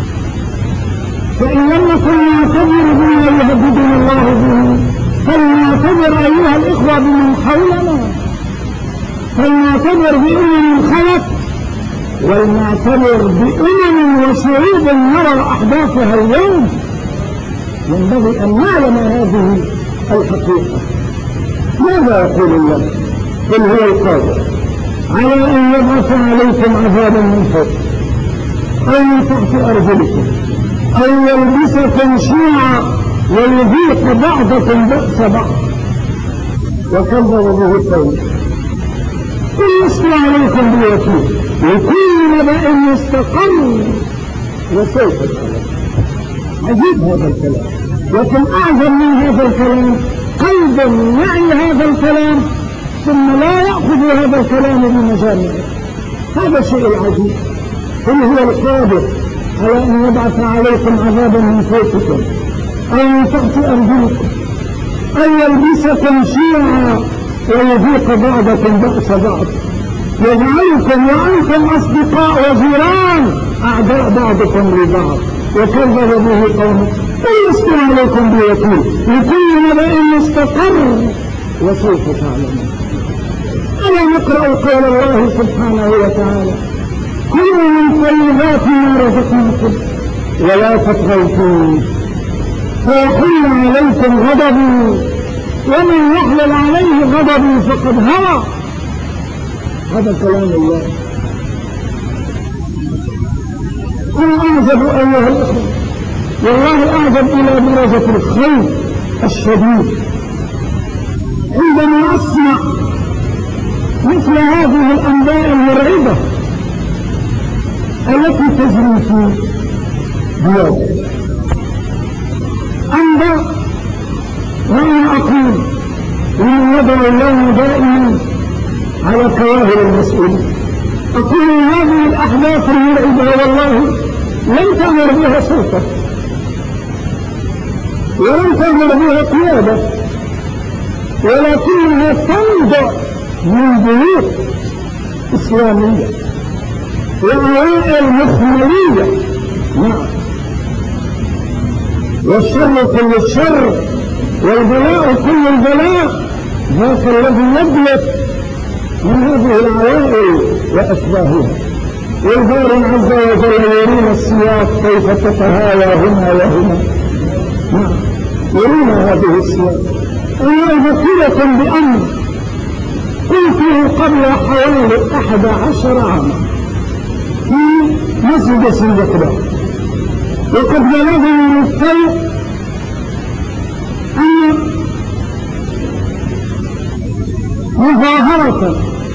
فإن لم نكن نعتبر بما يهددنا الله به فلنعتبر أيها الإخوة بمن حولنا، فلنعتبر بأمم خلت، ولنعتبر بأمم وشعوب نرى أحداثها اليوم. ينبغي أن نعلم هذه الحقيقة. ماذا يقول الله؟ قل هو القادر على أن يبعث عليكم عذابا من فوق أو من تحت أرجلكم أو يلبسكم شيعا ويذيق بعضكم بأس بعض. وكذب به قوم قل لست عليكم بوكيل لكل نبأ مستقر وسوف تعلمون. عجيب هذا الكلام، لكن أعجب من هذا الكلام قلب يعي هذا الكلام ثم لا يأخذ هذا الكلام بمجامعه. هذا الشيء العجيب. قل هو القادر على أن يبعث عليكم عذابا من فوقكم أو من تحت أرجلكم أو يلبسكم شيعا ويذيق بعضكم بأس بعض يجعلكم وأنتم أصدقاء وجيران أعداء بعضكم لبعض. وكذب به قومه قل لست عليكم بوكيل لكل نبأ مستقر وسوف تعلمون. ألا نقرأ قول الله سبحانه وتعالى: كلوا من طيبات ما رزقناكم ولا تطغوا فيه فيحل عليكم غضبي ومن يحلل عليه غضبي فقد هوى. هذا كلام الله. أنا أعجب أيها الأخوة، والله أعجب إلى درجة الخوف الشديد عندما أسمع مثل هذه الأنباء المرعبة التي تجري في بلادنا. أنباء، وأنا أقول ومن يدعو الله دائما على كواهل المسؤولين، أقول هذه الأحداث المرعبة والله لم تأمر بها سلطة ولم تأمر بها قيادة، ولكنها تنبع من بيوت إسلامية وعوائل مخملية. نعم، والشر كل الشر والبلاء كل البلاء ذاك الذي يبلغ من هذه العوائل وأشباهها. والباري عز وجل يرينا السياق كيف تتهاوى هنا وهنا. نعم، يرينا هذه السياق. أنا أذكركم بأمر قلته قبل حوالي 11 عاما في مسجد سنغافورة، وقد بلغني الصوت أن مظاهرة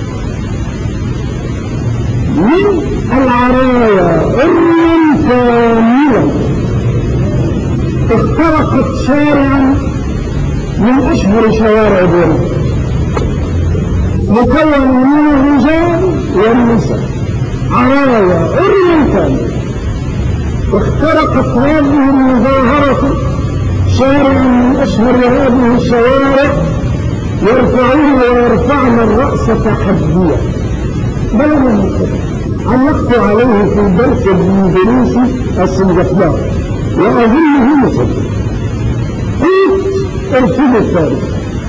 من العرايا عريا كاملا اخترقت شارعا من أشهر شوارع بورما، مكون من الرجال والنساء عرايا عريا كامل. واخترقت هذه المظاهرة شارعا من أشهر هذه الشوارع يرفعون ويرفعن الرأس تحديا. بل علقت عليه في درس الإنجليزي السنغافوري وأظنه مثل قلت ارشد التاريخ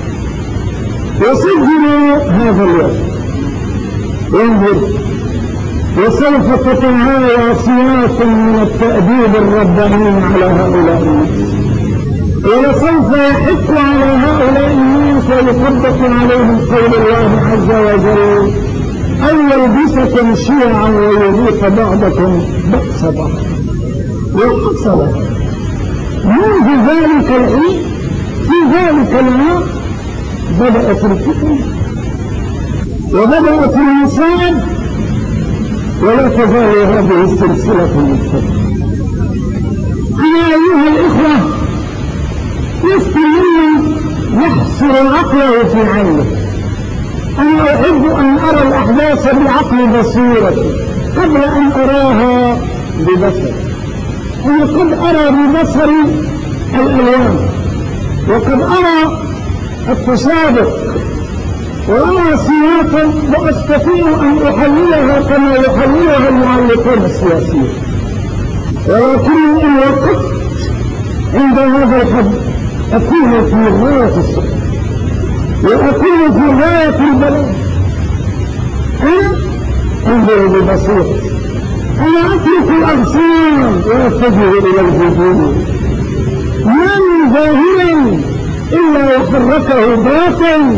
وسجلوا هذا اليوم وانظر، وسوف تتعاوى سياق من التأديب الرباني على هؤلاء الناس، ولسوف يحق على هؤلاء الناس ويطبق عليهم قول الله عز وجل أن يلبسكم شيعا ويذيق بعضكم بأس بعض. وحصل منذ ذلك العيد في ذلك العام بدأت الفتن وبدأت المصائب، ولا تزال هذه السلسلة مستمرة. أنا أيها الإخوة لست ممن يحصر عقله في عينه، أنا أحب أن أرى الأحداث بعقل بصيرتي قبل أن أراها ببصري. أنا قد أرى ببصري الألوان، وقد أرى التسابق، وأرى سياسة وأستطيع أن أحللها كما يحللها المعلقون السياسيين، ولكن إن وقفت عند هذا الحد أكون في غاية الصدق وأكون في غاية البلاء. أنا أنظر ببصيرتي، أنا أترك الأغصان وأتجه إلى الجذور. ما من ظاهر إلا وحركه باطل،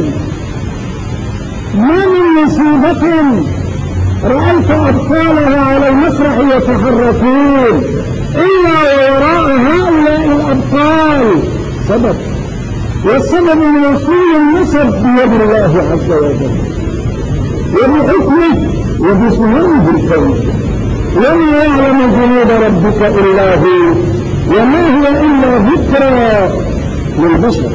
ما من مصيبة رأيت أبطالها على المسرح يتحركون إلا ووراء هؤلاء الأبطال سبب، والسبب موصول النسب بيد الله عز وجل وبحكمه وبسننه الكون. وما يعلم جنود ربك إلا هو وما هي إلا ذكرى للبشر.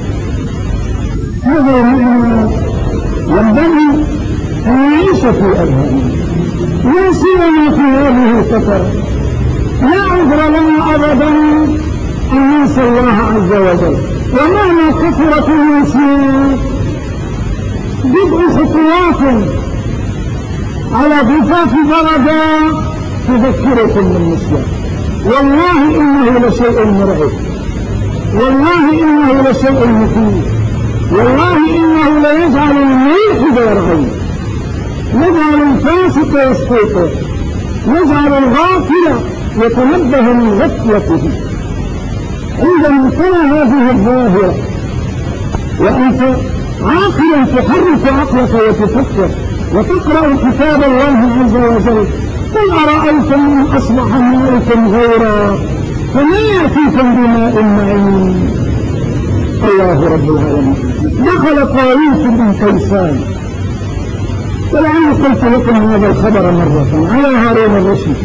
هذا معنى ينبغي أن يعيش في أذهاننا، لا سيما في هذه الفترة. لا عذر لنا أبدا أن ننسى الله عز وجل، ومهما كثرت النسيان بدء خطوات على ضفاف درجات تذكركم بالنسيان. والله إنه لشيء مرعب، والله إنه لشيء مخيف، والله إنه ليجعل الملحد يرعب، يجعل الفاسق يستيقظ، يجعل الغافل يتنبه من غفلته. عندما ترى هذه الظاهرة وأنت عاقلا تحرك عقلك وتفكر وتقرأ كتاب الله عز وجل، قل أرأيتم إن أصبح ماؤكم غورا فما يأتيكم بماء معين. الله رب العالمين. دخل طاووس بن كيسان، ولعلي قلت لكم هذا الخبر مرة، على هارون الرشيد،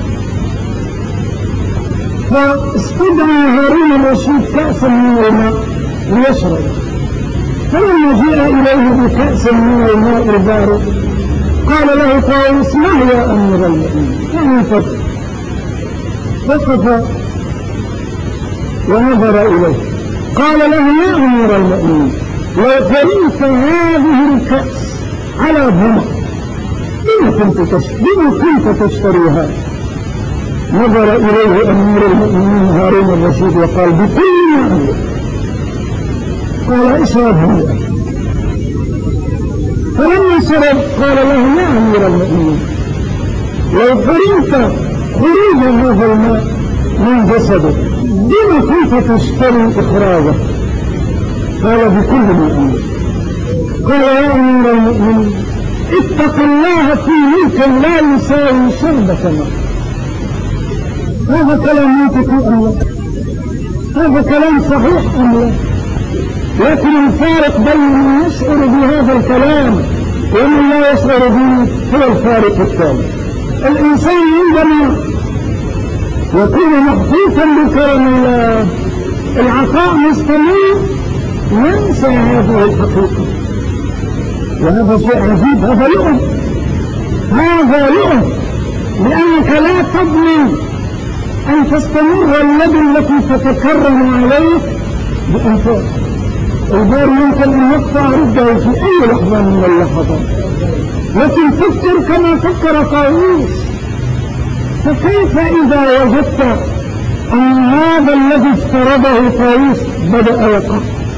فاستدعى هارون الرشيد كأسا من الماء ليشرب، فلما جاء إليه بكأس من الماء البارد قال له طاووس ما هو يا أمير المؤمنين؟ يعني فتح وقف ونظر إليه قال له يا أمير المؤمنين لو فريت هذه الكأس على ظمأ بما كنت تشتريها؟ نظر إليه أمير المؤمنين هارون الرشيد وقال بكل ما أملك. قال اشرب هذا، فلما شرب قال له يا أمير المؤمنين لو فريت خروج هذا الماء من جسدك بما كنت تشتري إخراجه؟ قال بكل ما أملك. قال يا أمير المؤمنين اتق الله في ملك لا يساوي شربة ماء. هذا كلام منطقي أم لا؟ هذا كلام صحيح أم لا؟ لكن الفارق بين من يشعر بهذا الكلام ومن لا يشعر به هو الفارق الثاني. الإنسان عندما يكون محفوظا بكرم الله العطاء مستمر ينسى هذه الحقيقة، وهذا شيء عجيب. هذا لؤم لأنك لا تضمن أن تستمر اليد التي تتكرم عليك بأنفاس. البار يمكن أن يقطع رجله في أي لحظة من اللحظات، لكن فكر كما فكر طاووس. فكيف إذا وجدت أن هذا الذي افترضه طاووس بدأ يقع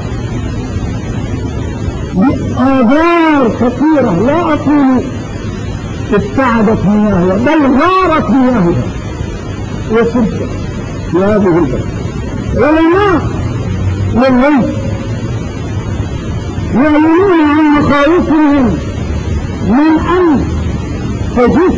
بآثار كثيرة، لا أقول ابتعدت مياهها بل غارت مياهها وسبت في هذه البلد. علماء للغيب يعلمون عن مخاوفهم من أن تجد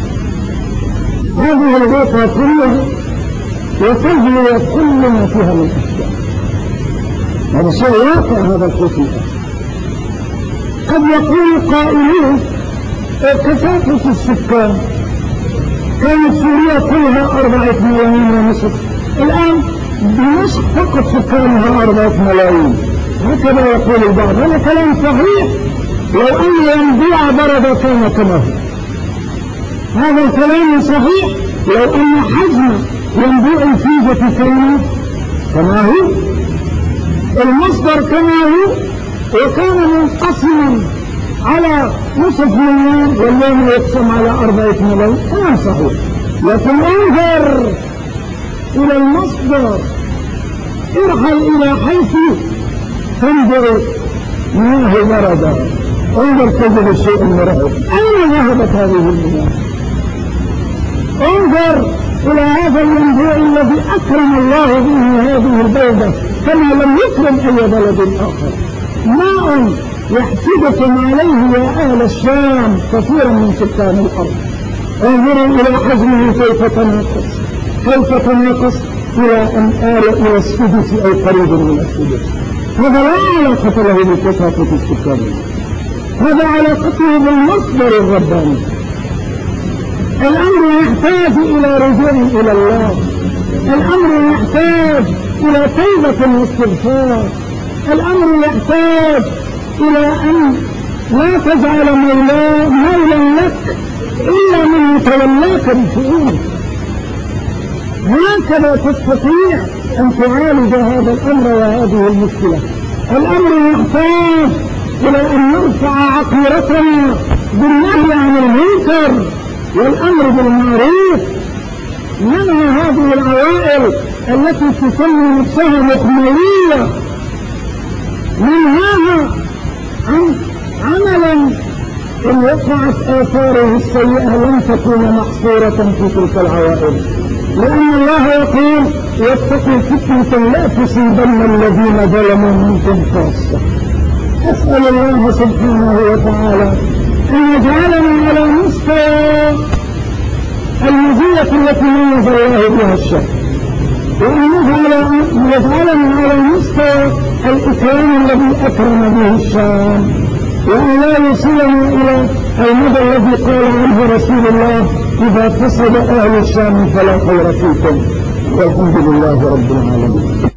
هذه الغيطة كلها وتجري كل ما فيها من أشياء. هذا شيء واقع، هذا الخطيئة. قد يقول قائلون كثافة السكان كانت سوريا كلها 4 ملايين ونصف، الآن دمشق فقط سكانها 4 ملايين، هكذا يقول البعض. هذا كلام صحيح لو أن ينبوع برد كان كما هو. هذا الكلام صحيح لو أن حجم ينبوع الفيجة كان كما هو، المصدر كما هو، وكان منقسما على نصف مليون واليوم يقسم على 4 ملايين، كلام صحيح. لكن انظر إلى المصدر، ارحل إلى حيث تنظر مياه بردة، انظر تجد الشيء المرعب. أين ذهبت هذه المياه؟ انظر إلى هذا الينبوع الذي أكرم الله به هذه البلدة كما لم يكرم أي بلد آخر. ماء يحسدكم عليه يا أهل الشام كثيرا من سكان الأرض. انظروا إلى حجمه كيف تناقص إلى أن آل إلى السدس أو قريب من السدس. هذا لا علاقة له بكثافة السكان، هذا علاقته بالمصدر الرباني. الأمر يحتاج إلى رجوع إلى الله، الأمر يحتاج إلى توبة واستغفار، الأمر يحتاج إلى أن لا تجعل مولا لك إلا من يتولاك بشؤونك. هكذا تستطيع أن تعالج هذا الأمر وهذه المشكلة. الأمر يحتاج إلى أن نرفع عقيرتنا بالنهي عن المنكر والأمر بالمعروف، ننهى هذه العوائل التي تسمي نفسها محمولية، ننهاها عن عملا إن وقعت آثاره السيئة لن تكون محصورة في تلك العوائل، لأن الله يقول واتقوا فتنة لا تصيبن الذين ظلموا منكم خاصة. أسأل الله سبحانه وتعالى أن يجعلنا على مستوى المزية التي ميز الله بها الشر، وأن يجعلنا على مستوى الإكرام الذي أكرم به الشام، وأن لا يصلنا إلى المدى الذي قال عنه رسول الله إذا فسد أهل الشام فلا خير فيكم، والحمد لله رب العالمين.